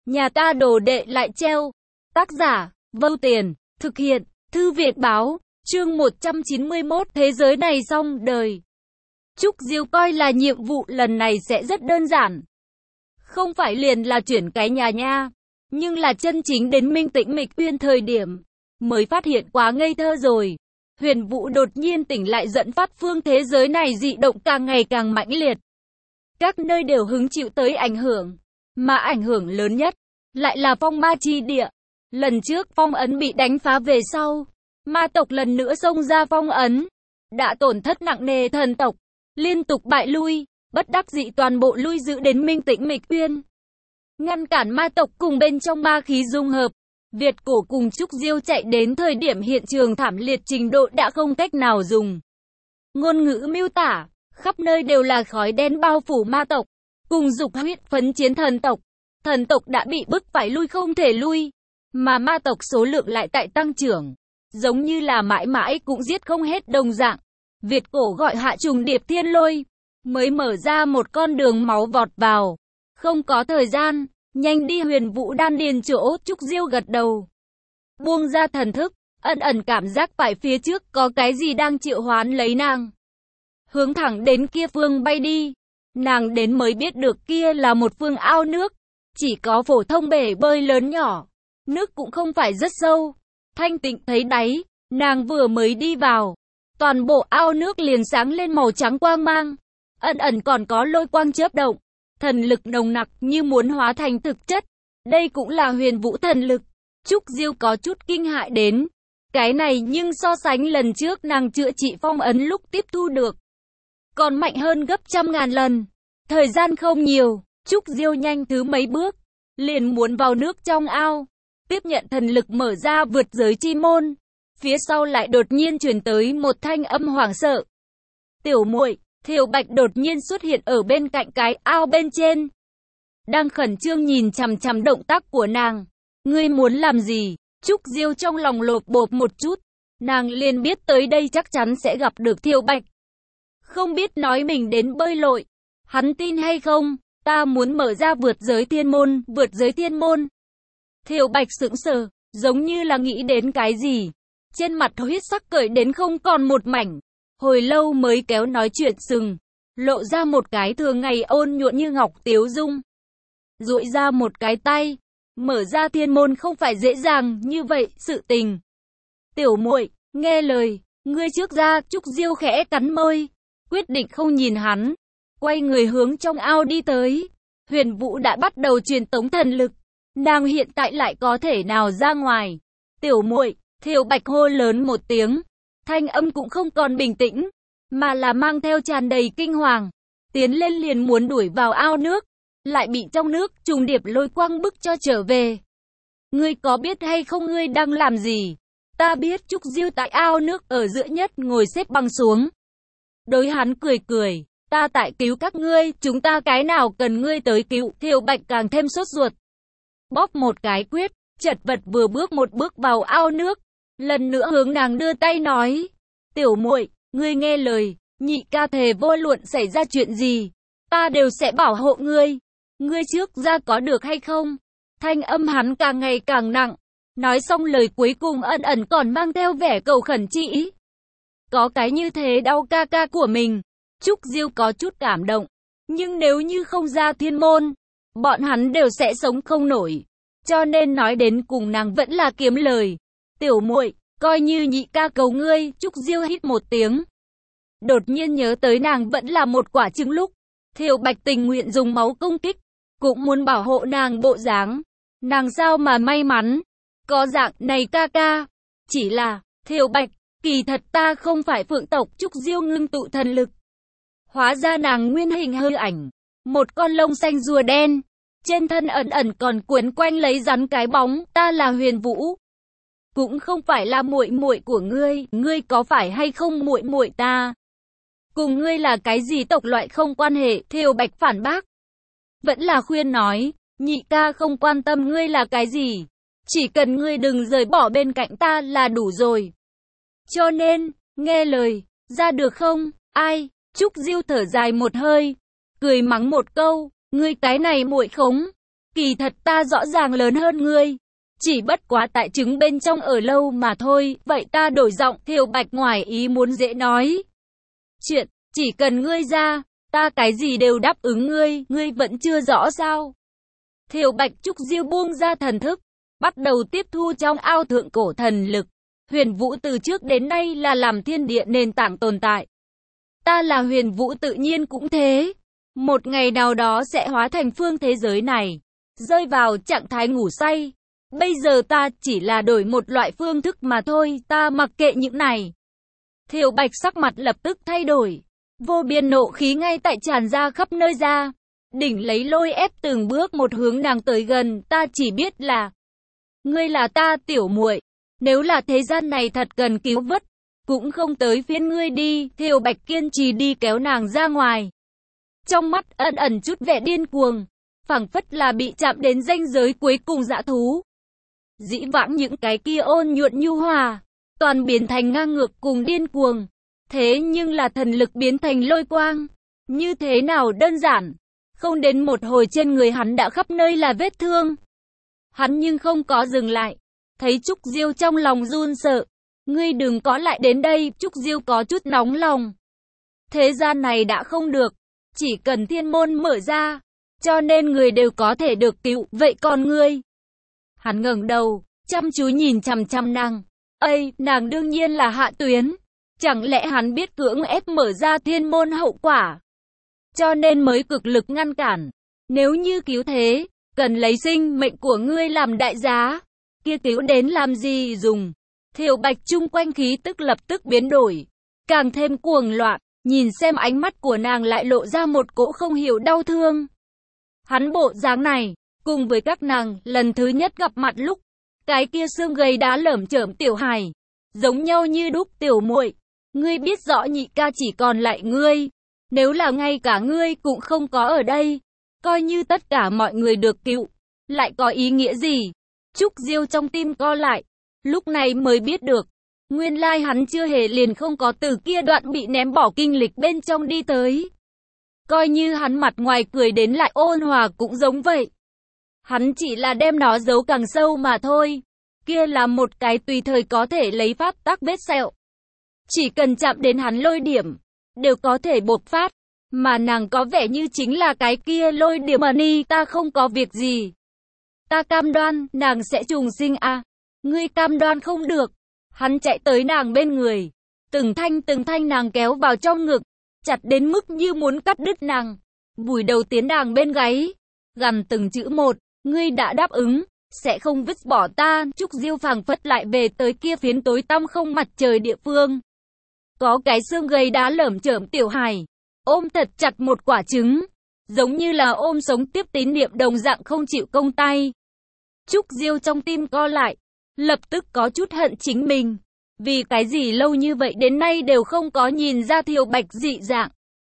Nhà ta đồ đệ lại treo. Tác giả, Vâu Tiền, thực hiện, Thư Viện Báo, chương 191 thế giới này xong đời. Trúc Diêu coi là nhiệm vụ lần này sẽ rất đơn giản. Không phải liền là chuyển cái nhà nha, nhưng là chân chính đến Minh Tĩnh Mịch Uyên thời điểm, mới phát hiện quá ngây thơ rồi. Huyền Vũ đột nhiên tỉnh lại dẫn phát phương thế giới này dị động càng ngày càng mãnh liệt. Các nơi đều hứng chịu tới ảnh hưởng, mà ảnh hưởng lớn nhất lại là phong ma chi địa. Lần trước phong ấn bị đánh phá về sau, ma tộc lần nữa xông ra phong ấn, đã tổn thất nặng nề thần tộc, liên tục bại lui, bất đắc dĩ toàn bộ lui giữ đến Minh Tĩnh Mịch Uyên. Ngăn cản ma tộc cùng bên trong ma khí dung hợp, Việt Cổ cùng Trúc Diêu chạy đến thời điểm hiện trường thảm liệt trình độ đã không cách nào dùng ngôn ngữ miêu tả, khắp nơi đều là khói đen bao phủ ma tộc, cùng dục huyết phấn chiến thần tộc. Thần tộc đã bị bức phải lui không thể lui, mà ma tộc số lượng lại tại tăng trưởng, giống như là mãi mãi cũng giết không hết đồng dạng. Việt Cổ gọi hạ trùng điệp thiên lôi, mới mở ra một con đường máu vọt vào. Không có thời gian, nhanh đi Huyền Vũ đan điền chỗ. Trúc Diêu gật đầu, buông ra thần thức, ẩn ẩn cảm giác phải phía trước có cái gì đang triệu hoán lấy nàng. Hướng thẳng đến kia phương bay đi. Nàng đến mới biết được kia là một phương ao nước, chỉ có phổ thông bể bơi lớn nhỏ, nước cũng không phải rất sâu, thanh tịnh thấy đáy. Nàng vừa mới đi vào, toàn bộ ao nước liền sáng lên màu trắng quang mang, ẩn ẩn còn có lôi quang chớp động, thần lực nồng nặc như muốn hóa thành thực chất. Đây cũng là Huyền Vũ thần lực. Trúc Diêu có chút kinh hại đến cái này, nhưng so sánh lần trước nàng chữa trị phong ấn lúc tiếp thu được, còn mạnh hơn gấp trăm ngàn lần. Thời gian không nhiều, Trúc Diêu nhanh thứ mấy bước, liền muốn vào nước trong ao, tiếp nhận thần lực mở ra vượt giới chi môn. Phía sau lại đột nhiên truyền tới một thanh âm hoảng sợ. Tiểu muội, Thiều Bạch đột nhiên xuất hiện ở bên cạnh cái ao bên trên, đang khẩn trương nhìn chằm chằm động tác của nàng. Ngươi muốn làm gì? Trúc Diêu trong lòng lột bột một chút, nàng liền biết tới đây chắc chắn sẽ gặp được Thiều Bạch. Không biết nói mình đến bơi lội, hắn tin hay không? Ta muốn mở ra vượt giới thiên môn. Vượt giới thiên môn? Thiều Bạch sững sờ, giống như là nghĩ đến cái gì, trên mặt huyết sắc cởi đến không còn một mảnh, hồi lâu mới kéo nói chuyện sừng, lộ ra một cái thường ngày ôn nhuận như ngọc tiếu dung, duỗi ra một cái tay. Mở ra thiên môn không phải dễ dàng như vậy sự tình. Tiểu muội, nghe lời, ngươi trước ra. Trúc Diêu khẽ cắn môi, quyết định không nhìn hắn, quay người hướng trong ao đi tới. Huyền Vũ đã bắt đầu truyền tống thần lực, nàng hiện tại lại có thể nào ra ngoài? Tiểu muội, Thiều Bạch hô lớn một tiếng, thanh âm cũng không còn bình tĩnh, mà là mang theo tràn đầy kinh hoàng, tiến lên liền muốn đuổi vào ao nước, lại bị trong nước trùng điệp lôi quang bức cho trở về. Ngươi có biết hay không ngươi đang làm gì? Ta biết. Trúc Diêu tại ao nước ở giữa nhất ngồi xếp bằng xuống, đối hắn cười cười. Ta tại cứu các ngươi, chúng ta cái nào cần ngươi tới cứu? Thiều Bạch càng thêm sốt ruột, bóp một cái quyết, chật vật vừa bước một bước vào ao nước, lần nữa hướng nàng đưa tay nói, tiểu muội, ngươi nghe lời, nhị ca thề vô luận xảy ra chuyện gì, ta đều sẽ bảo hộ ngươi. Ngươi trước ra có được hay không? Thanh âm hắn càng ngày càng nặng, nói xong lời cuối cùng ẩn ẩn còn mang theo vẻ cầu khẩn chỉ. Có cái như thế đau ca ca của mình. Trúc Diêu có chút cảm động, nhưng nếu như không ra thiên môn, bọn hắn đều sẽ sống không nổi. Cho nên nói đến cùng nàng vẫn là kiếm lời. Tiểu muội, coi như nhị ca cầu ngươi. Trúc Diêu hít một tiếng, đột nhiên nhớ tới nàng vẫn là một quả trứng lúc Thiều Bạch tình nguyện dùng máu công kích, cũng muốn bảo hộ nàng bộ dáng. Nàng sao mà may mắn có dạng này ca ca. Chỉ là, Thiều Bạch, kỳ thật ta không phải phượng tộc. Trúc Diêu ngưng tụ thần lực, hóa ra nàng nguyên hình hư ảnh, một con lông xanh rùa đen, trên thân ẩn ẩn còn quấn quanh lấy rắn cái bóng. Ta là Huyền Vũ, cũng không phải là muội muội của ngươi. Ngươi có phải hay không muội muội ta? Cùng ngươi là cái gì tộc loại không quan hệ. Thiều Bạch phản bác, vẫn là khuyên nói, nhị ca không quan tâm ngươi là cái gì, chỉ cần ngươi đừng rời bỏ bên cạnh ta là đủ rồi. Cho nên, nghe lời, ra được không? Ai? Trúc Diêu thở dài một hơi, cười mắng một câu, ngươi cái này muội khống. Kỳ thật ta rõ ràng lớn hơn ngươi. Chỉ bất quá tại trứng bên trong ở lâu mà thôi, vậy ta đổi giọng, Thiều Bạch ngoài ý muốn dễ nói. Chuyện, chỉ cần ngươi ra, ta cái gì đều đáp ứng ngươi vẫn chưa rõ sao. Thiều Bạch Trúc Diêu buông ra thần thức, bắt đầu tiếp thu trong ao thượng cổ thần lực. Huyền Vũ từ trước đến nay là làm thiên địa nền tảng tồn tại. Ta là Huyền Vũ tự nhiên cũng thế. Một ngày nào đó sẽ hóa thành phương thế giới này, rơi vào trạng thái ngủ say. Bây giờ ta chỉ là đổi một loại phương thức mà thôi, ta mặc kệ những này. Thiều Bạch sắc mặt lập tức thay đổi. Vô biên nộ khí ngay tại tràn ra khắp nơi ra. Đỉnh lấy lôi ép từng bước một hướng nàng tới gần, ta chỉ biết là ngươi là ta tiểu muội. Nếu là thế gian này thật cần cứu vớt, cũng không tới phiên ngươi đi. Thiều Bạch kiên trì đi kéo nàng ra ngoài. Trong mắt ẩn ẩn chút vẻ điên cuồng, phảng phất là bị chạm đến ranh giới cuối cùng dã thú. Dĩ vãng những cái kia ôn nhuận nhu hòa, toàn biến thành ngang ngược cùng điên cuồng. Thế nhưng là thần lực biến thành lôi quang. Như thế nào đơn giản. Không đến một hồi trên người hắn đã khắp nơi là vết thương. Hắn nhưng không có dừng lại. Thấy Trúc Diêu trong lòng run sợ. Ngươi đừng có lại đến đây. Trúc Diêu có chút nóng lòng. Thế gian này đã không được. Chỉ cần thiên môn mở ra. Cho nên người đều có thể được cứu. Vậy còn ngươi? Hắn ngẩng đầu, chăm chú nhìn chằm chằm nàng. Ây, nàng đương nhiên là Hạ Tuyến. Chẳng lẽ hắn biết cưỡng ép mở ra thiên môn hậu quả? Cho nên mới cực lực ngăn cản. Nếu như cứu thế, cần lấy sinh mệnh của ngươi làm đại giá. Kia cứu đến làm gì dùng? Thiều Bạch chung quanh khí tức lập tức biến đổi. Càng thêm cuồng loạn, nhìn xem ánh mắt của nàng lại lộ ra một cỗ không hiểu đau thương. Hắn bộ dáng này, cùng với các nàng lần thứ nhất gặp mặt lúc, cái kia xương gầy đá lởm chởm tiểu hài, giống nhau như đúc. Tiểu muội, ngươi biết rõ nhị ca chỉ còn lại ngươi. Nếu là ngay cả ngươi cũng không có ở đây, coi như tất cả mọi người được cứu, lại có ý nghĩa gì? Trúc Diêu trong tim co lại, lúc này mới biết được, nguyên lai hắn chưa hề liền không có từ kia đoạn bị ném bỏ kinh lịch bên trong đi tới. Coi như hắn mặt ngoài cười đến lại ôn hòa cũng giống vậy. Hắn chỉ là đem nó giấu càng sâu mà thôi. Kia là một cái tùy thời có thể lấy pháp tắc vết sẹo. Chỉ cần chạm đến hắn lôi điểm, đều có thể bộc phát. Mà nàng có vẻ như chính là cái kia lôi điểm mà ni. Ta không có việc gì. Ta cam đoan, nàng sẽ trùng sinh à. Ngươi cam đoan không được. Hắn chạy tới nàng bên người. Từng thanh nàng kéo vào trong ngực. Chặt đến mức như muốn cắt đứt nàng. Vùi đầu tiến nàng bên gáy. Gằn từng chữ một. Ngươi đã đáp ứng, sẽ không vứt bỏ ta. Trúc Diêu phảng phất lại về tới kia phiến tối tăm không mặt trời địa phương. Có cái xương gầy đá lởm chởm tiểu hài, ôm thật chặt một quả trứng, giống như là ôm sống tiếp tín niệm đồng dạng không chịu công tay. Trúc Diêu trong tim co lại, lập tức có chút hận chính mình. Vì cái gì lâu như vậy đến nay đều không có nhìn ra Thiều Bạch dị dạng.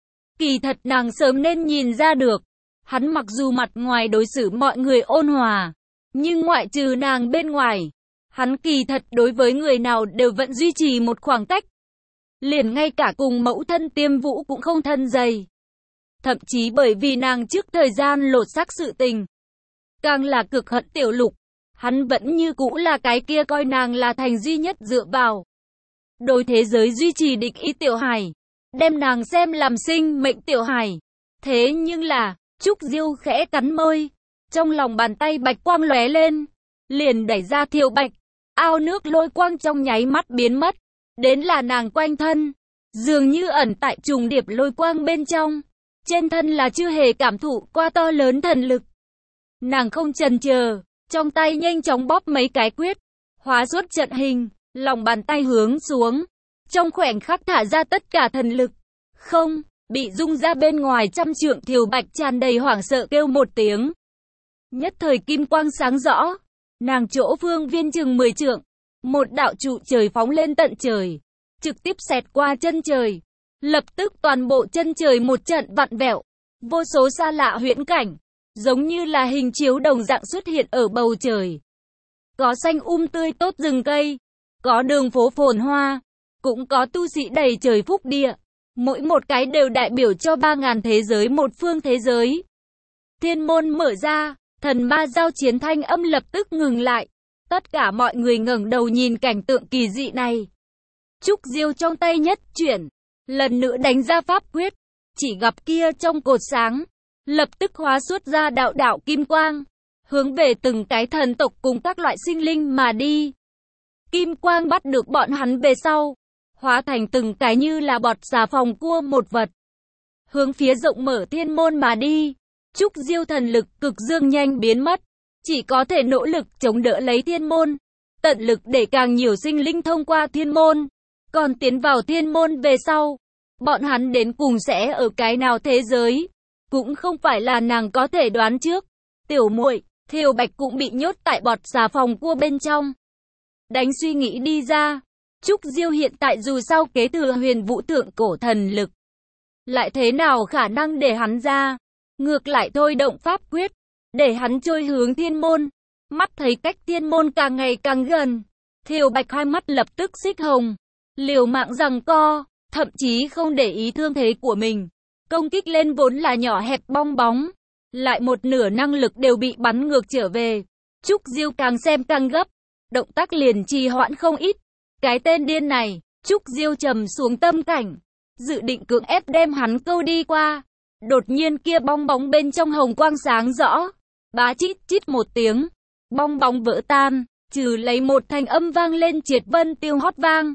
Kỳ thật nàng sớm nên nhìn ra được. Hắn mặc dù mặt ngoài đối xử mọi người ôn hòa, nhưng ngoại trừ nàng bên ngoài, hắn kỳ thật đối với người nào đều vẫn duy trì một khoảng cách. Liền ngay cả cùng mẫu thân Tiêm Vũ cũng không thân dày. Thậm chí bởi vì nàng trước thời gian lột xác sự tình, càng là cực hận Tiểu Lục, hắn vẫn như cũ là cái kia coi nàng là thành duy nhất dựa vào. Đối thế giới duy trì địch ý tiểu hài, đem nàng xem làm sinh mệnh tiểu hài. Thế nhưng là, Trúc Diêu khẽ cắn môi, trong lòng bàn tay bạch quang lóe lên, liền đẩy ra Thiều Bạch. Ao nước lôi quang trong nháy mắt biến mất, đến là nàng quanh thân, dường như ẩn tại trùng điệp lôi quang bên trong, trên thân là chưa hề cảm thụ qua to lớn thần lực. Nàng không chần chờ, trong tay nhanh chóng bóp mấy cái quyết, hóa xuất trận hình, lòng bàn tay hướng xuống, trong khoảnh khắc thả ra tất cả thần lực. Không, bị rung ra bên ngoài trăm trượng. Thiều Bạch tràn đầy hoảng sợ kêu một tiếng. Nhất thời kim quang sáng rõ, nàng chỗ phương viên chừng 10 trượng, một đạo trụ trời phóng lên tận trời, trực tiếp xẹt qua chân trời. Lập tức toàn bộ chân trời một trận vặn vẹo, vô số xa lạ huyễn cảnh, giống như là hình chiếu đồng dạng xuất hiện ở bầu trời. Có xanh tươi tốt rừng cây, có đường phố phồn hoa, cũng có tu sĩ đầy trời phúc địa. Mỗi một cái đều đại biểu cho 3000 thế giới, một phương thế giới. Thiên môn mở ra, Thần ma giao chiến thanh âm lập tức ngừng lại. Tất cả mọi người ngẩng đầu nhìn cảnh tượng kỳ dị này. Trúc Diêu trong tay nhất chuyển, lần nữa đánh ra pháp quyết, chỉ gặp kia trong cột sáng, lập tức hóa xuất ra đạo đạo kim quang, hướng về từng cái thần tộc cùng các loại sinh linh mà đi. Kim quang bắt được bọn hắn về sau, hóa thành từng cái như là bọt xà phòng cua một vật, hướng phía rộng mở thiên môn mà đi. Trúc Diêu thần lực cực dương nhanh biến mất, chỉ có thể nỗ lực chống đỡ lấy thiên môn, tận lực để càng nhiều sinh linh thông qua thiên môn. Còn tiến vào thiên môn về sau, bọn hắn đến cùng sẽ ở cái nào thế giới, cũng không phải là nàng có thể đoán trước. Tiểu muội, Thiều Bạch cũng bị nhốt tại bọt xà phòng cua bên trong. Đánh suy nghĩ đi ra, Trúc Diêu hiện tại dù sao kế thừa Huyền Vũ Thượng Cổ thần lực, lại thế nào khả năng để hắn ra, ngược lại thôi động pháp quyết, để hắn trôi hướng thiên môn. Mắt thấy cách thiên môn càng ngày càng gần, Thiều Bạch hai mắt lập tức xích hồng, liều mạng giằng co, thậm chí không để ý thương thế của mình, công kích lên vốn là nhỏ hẹp bong bóng, lại một nửa năng lực đều bị bắn ngược trở về. Trúc Diêu càng xem càng gấp, động tác liền trì hoãn không ít. Cái tên điên này, Trúc Diêu trầm xuống tâm cảnh, dự định cưỡng ép đem hắn câu đi qua. Đột nhiên kia bong bóng bên trong hồng quang sáng rõ, bá chít chít một tiếng, bong bóng vỡ tan, trừ lấy một thanh âm vang lên triệt vân tiêu hót vang.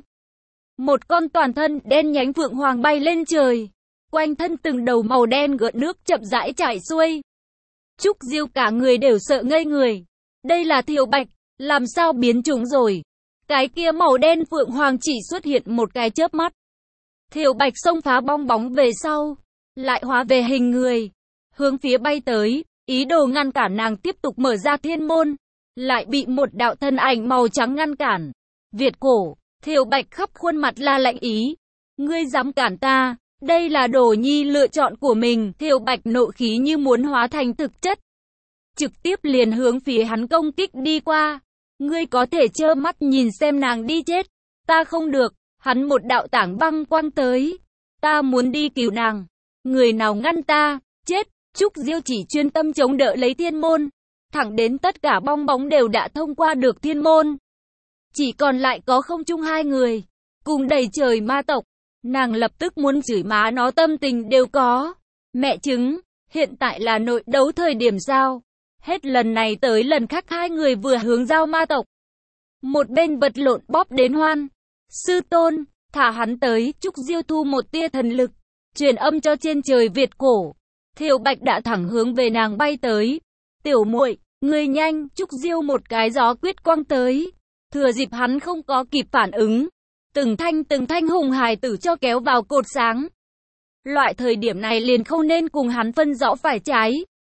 Một con toàn thân đen nhánh phượng hoàng bay lên trời, quanh thân từng đầu màu đen gợn nước chậm rãi chảy xuôi. Trúc Diêu cả người đều sợ ngây người. Đây là Thiều Bạch, làm sao biến chủng rồi? Cái kia màu đen phượng hoàng chỉ xuất hiện một cái chớp mắt. Thiều Bạch xông phá bong bóng về sau, lại hóa về hình người, hướng phía bay tới, ý đồ ngăn cản nàng tiếp tục mở ra thiên môn, lại bị một đạo thân ảnh màu trắng ngăn cản. Việt cổ, Thiều Bạch khắp khuôn mặt là lạnh ý. Ngươi dám cản ta, đây là Đồ Nhi lựa chọn của mình. Thiều Bạch nộ khí như muốn hóa thành thực chất, trực tiếp liền hướng phía hắn công kích đi qua. Ngươi có thể trơ mắt nhìn xem nàng đi chết, ta không được. Hắn một đạo tảng băng quăng tới, ta muốn đi cứu nàng, người nào ngăn ta, chết. Trúc Diêu chỉ chuyên tâm chống đỡ lấy thiên môn, thẳng đến tất cả bong bóng đều đã thông qua được thiên môn, chỉ còn lại có không trung hai người, cùng đầy trời ma tộc. Nàng lập tức muốn chửi má nó, tâm tình đều có. Mẹ chứng, hiện tại là nội đấu thời điểm sao? Hết lần này tới lần khác hai người vừa hướng giao ma tộc, một bên vật lộn bóp đến hoan. Sư tôn, thả hắn tới. Trúc Diêu thu một tia thần lực, truyền âm cho trên trời Việt cổ. Thiều Bạch đã thẳng hướng về nàng bay tới. Tiểu muội, ngươi nhanh. Trúc Diêu một cái gió quyết quang tới, thừa dịp hắn không có kịp phản ứng, từng thanh hùng hài tử cho kéo vào cột sáng. Loại thời điểm này liền không nên cùng hắn phân rõ phải trái.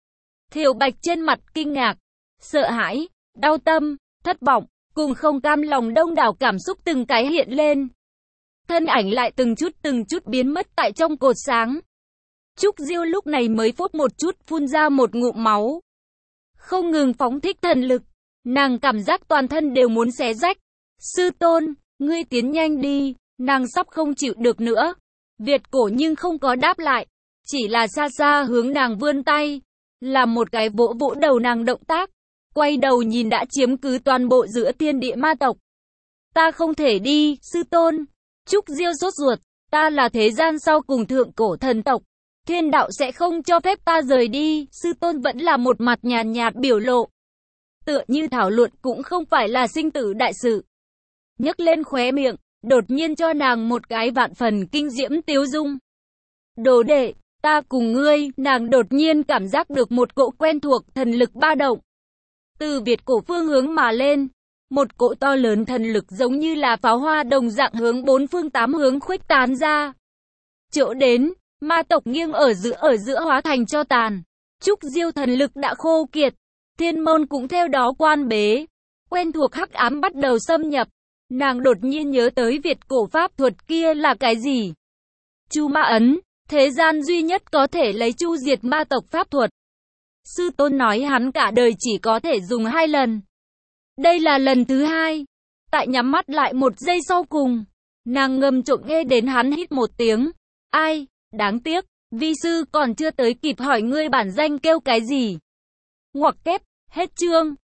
Thiều Bạch trên mặt kinh ngạc, sợ hãi, đau tâm, thất vọng, cùng không cam lòng đông đảo cảm xúc từng cái hiện lên. Thân ảnh lại từng chút biến mất tại trong cột sáng. Trúc Diêu lúc này mới phốt một chút phun ra một ngụm máu, không ngừng phóng thích thần lực, nàng cảm giác toàn thân đều muốn xé rách. Sư tôn, ngươi tiến nhanh đi, nàng sắp không chịu được nữa. Việt cổ nhưng không có đáp lại, chỉ là xa xa hướng nàng vươn tay, làm một cái vỗ vỗ đầu nàng động tác, quay đầu nhìn đã chiếm cứ toàn bộ giữa thiên địa ma tộc. Ta không thể đi, sư tôn. Trúc Diêu sốt ruột, ta là thế gian sau cùng thượng cổ thần tộc, thiên đạo sẽ không cho phép ta rời đi. Sư tôn vẫn là một mặt nhàn nhạt biểu lộ, tựa như thảo luận cũng không phải là sinh tử đại sự. Nhấc lên khóe miệng, đột nhiên cho nàng một cái vạn phần kinh diễm tiếu dung. Đồ đệ, ta cùng ngươi. Nàng đột nhiên cảm giác được một cỗ quen thuộc thần lực ba động, từ Việt cổ phương hướng mà lên. Một cỗ to lớn thần lực giống như là pháo hoa đồng dạng hướng bốn phương tám hướng khuếch tán ra. Chỗ đến, ma tộc nghiêng ở giữa hóa thành tro tàn. Trúc Diêu thần lực đã khô kiệt, thiên môn cũng theo đó quan bế. Quen thuộc hắc ám bắt đầu xâm nhập. Nàng đột nhiên nhớ tới Việt cổ pháp thuật kia là cái gì? Chu Ma ấn, thế gian duy nhất có thể lấy chu diệt ma tộc pháp thuật. Sư tôn nói hắn cả đời chỉ có thể dùng 2 lần. Đây là lần thứ 2. Tại nhắm mắt lại một giây sau cùng, nàng ngầm trộm nghe đến hắn hít một tiếng. Ai, đáng tiếc, vi sư còn chưa tới kịp hỏi ngươi bản danh kêu cái gì. Ngoặc kép, hết chương.